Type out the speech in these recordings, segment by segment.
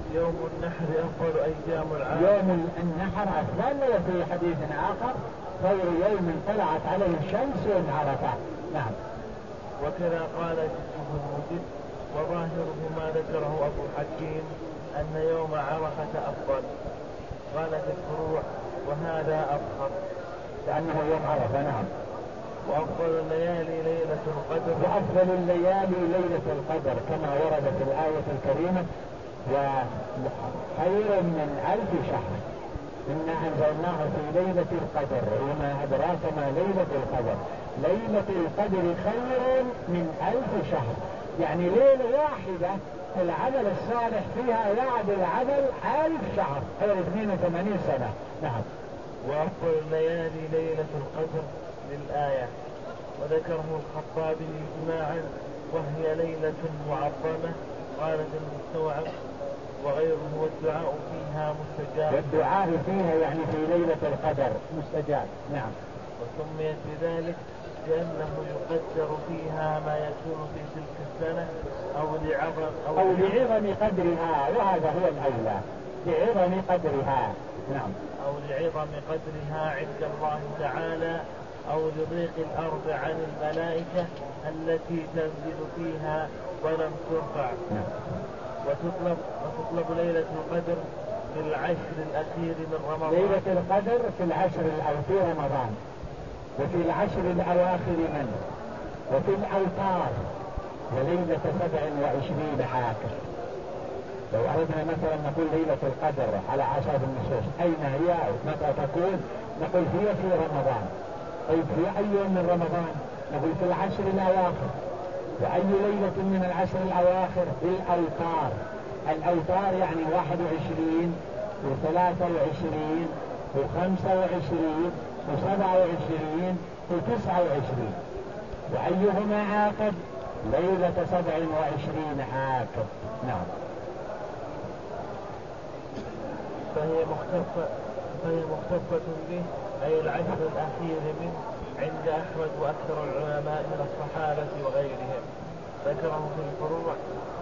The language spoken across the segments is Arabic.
يوم النحر أفضل أيام العام. يوم النحر أفضل، وفي حديث آخر خير يوم طلعت عليه الشمس يوم عرفة. نعم. وكذا قال جده المجد، وظاهره ما ذكره أبو حكيم أن يوم عرفة أفضل. قال في الفروع وهذا أظهر لأنه يوم عرفة. نعم. وأفضل الليالي ليلة القدر. وأفضل الليالي ليلة القدر كما ورد في الآية الكريمة وخير من 1000 شهر. إنا أنزلناه في ليلة القدر وما أدراك ما ليلة القدر. ليلة القدر خير من 1000 شهر، يعني ليلة واحدة العمل الصالح فيها يعدل عمل 1000 شهر، غير 82 سنة. نعم. وأفضل الليالي ليلة القدر للآية، وذكره الخطابي إجماعا، وهي ليلة معظمة. قال في المستوعب وغيره والدعاء فيها مستجاب. والدعاء فيها يعني في ليلة القدر مستجاب. نعم. وسميت بذلك لأنه يقدر فيها ما يكون في تلك السنة أو لعظم قدرها، وهذا هو الأولى، لعظم قدرها. نعم. أو لعظم قدرها عند الله تعالى، أو لضيق الأرض عن الملائكة التي تنزل فيها ولم ترفع. وتطلب ليلة القدر في العشر الأخير من رمضان. ليلة القدر في العشر في رمضان، وفي العشر الأواخر منه، وفي الأوتار، وليلة 27 عاكف. لو أردنا مثلا نقول ليلة القدر على حسب النصوص أين هي أو متى تكون، نقول هي في رمضان. طيب في أي يوم من رمضان؟ نقول في العشر الأواخر. وأي ليلة من العشر الأواخر؟ في الأوتار. الأوتار يعني 21 و23 و25 و27 و29. وأيهما عاقب؟ ليلة 27 عاقب. نعم. فهي مختصة به، أي العشر الأخير منه عند أحمد وأكثر العلماء من الصحابة وغيرهم. ذكره في الفروع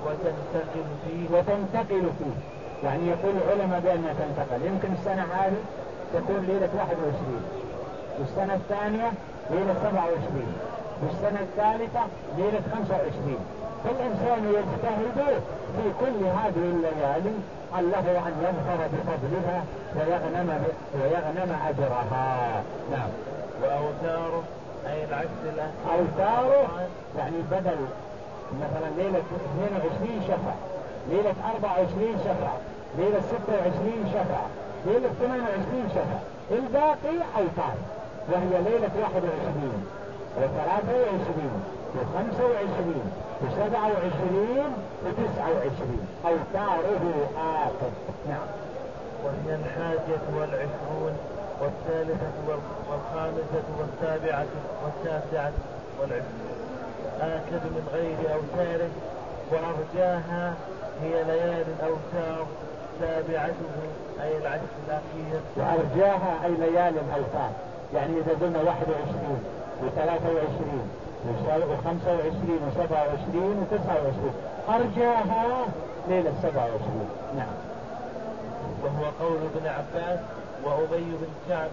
وتنتقل فيه، يعني يقول العلماء بأنها تنتقل. يمكن السنة هذه تكون ليلة 21، والسنة الثانية ليلة 27، والسنة الثالثة ليلة 25. فالإنسان يجتهد في كل هذه الليالي الله أن يظفر بفضلها ويغنم أجرها. نعم. وأوتاره أي العشر الأخير. أوتاره يعني بدل مثلا ليلة 22 شفع، ليلة 24 شفع، ليلة 26 شفع، ليلة 28 شفع، الباقي أوتار، وهي ليلة 21 و23 و25 و27 و29. أوتاره آخر. نعم. وهي 21 والثالثة والخامسة والسابعة والتاسعة والعشرين آكد من غير أوتاره. وأرجاها هي ليالي الأوتار، تابعته أي العشر الأخير. وأرجاها أي ليالي الأوتار، يعني إذا قلنا 21 و23 و25 و27 و29 أرجاها ليلة 27. نعم. وهو قول ابن عباس وأبي بن كعب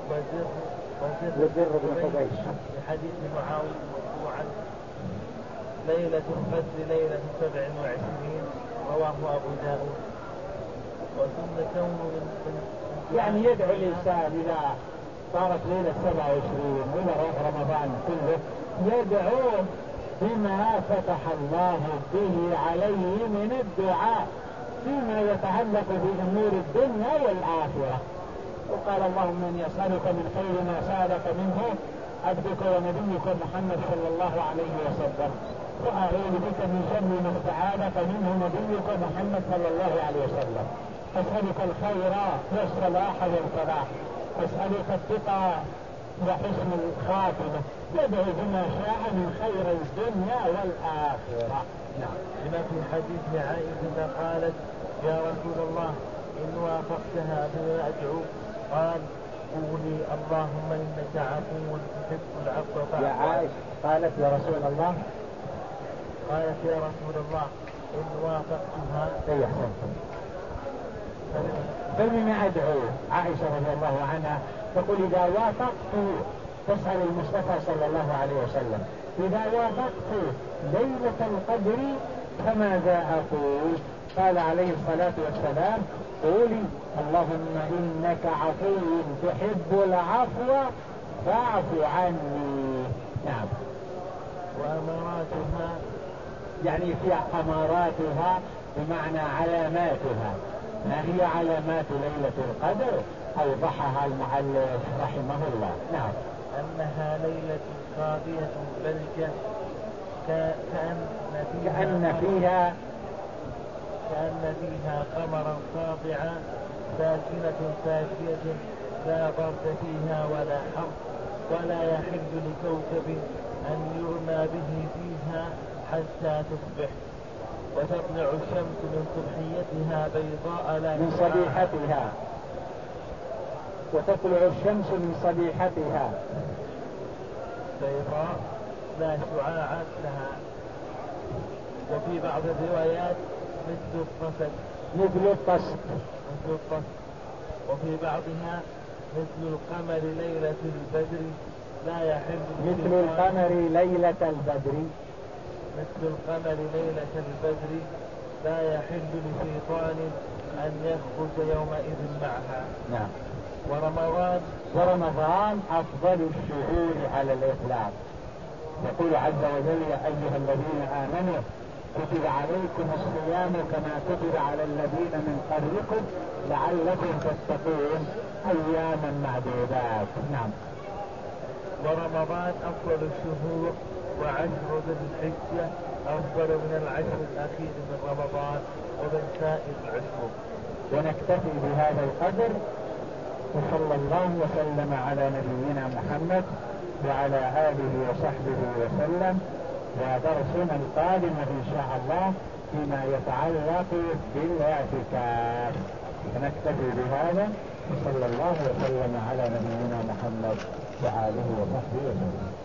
وزر بن حبيش في حديث معاوية مرفوعا ليلة القدر ليلة 27 رواه أبو داود. وثم كونه يعني يدعو الإنسان إذا صارت ليلة 27 ولا رمضان كله يدعو بما فتح الله به عليه من الدعاء فيما يتعلق بأمور الدنيا والآخرة. وقال اللهم إني أسألك من خير ما سألك منه عبدك ونبيك محمد صلى الله عليه وسلم، وأعوذ بك من شر ما استعاذك منه نبيك محمد صلى الله عليه وسلم. أسألك الخير والصلاح والفلاح، أسألك التقى وحسن الخاتمة. يدعو بما شاء من خير الدنيا والآخرة. نعم. لما في حديث عائشة قالت يا رسول الله إن وافقتها بما أدعو قال قولي اللهم إنك عفو تحب العفو فاعف. يا عائشة قالت يا رسول الله، قالت يا رسول الله إن وافقتها فمن أدعو عائشة رضي الله عنها تقول إذا وافقت، تسأل المصطفى صلى الله عليه وسلم إذا وافقت ليلة القدر فماذا أقول؟ قال عليه الصلاة والسلام قولي اللهم إنك عفو تحب العفو فاعف عني. نعم. وأماراتها يعني في أماراتها بمعنى علاماتها. ما هي علامات ليلة القدر؟ أوضحها المؤلف رحمه الله. نعم. أنها ليلة قاضية بلجة كأن فيها قمرا ساطعا ساكنة ساكية لا برد فيها ولا حر، ولا يحل لكوكب أن يرمى به فيها حتى تصبح، وتطلع الشمس من صبحيتها بيضاء لا من صبيحتها، وتطلع الشمس من صبيحتها بيضاء لا شعاع لها. وفي بعض الروايات مثل الطست. وفي بعضها مثل القمر ليلة البدر لا يحل مثل القمر ليلة البدر لا يحل لشيطان أن يخرج يومئذ معها. نعم. ورمضان أفضل الشهور على الإطلاق. يقول عز وجل يا أيها الذين آمنوا كتب عليكم الصيام كما كتب على الذين من قبلكم لعلكم تتقون أياما معدودات. نعم. ورمضان أفضل الشهور، وعشر ذي الحجة أفضل من العشر الأخير من رمضان ومن سائر العشر. ونكتفي بهذا القدر، وصلى الله وسلم على نبينا محمد وعلى آله وصحبه وسلم. ودرسنا القادم إن شاء الله فيما يتعلق بالاعتكاف. ونكتفي بهذا، وصلى الله وسلم على نبينا محمد وآله وصحبه وسلم.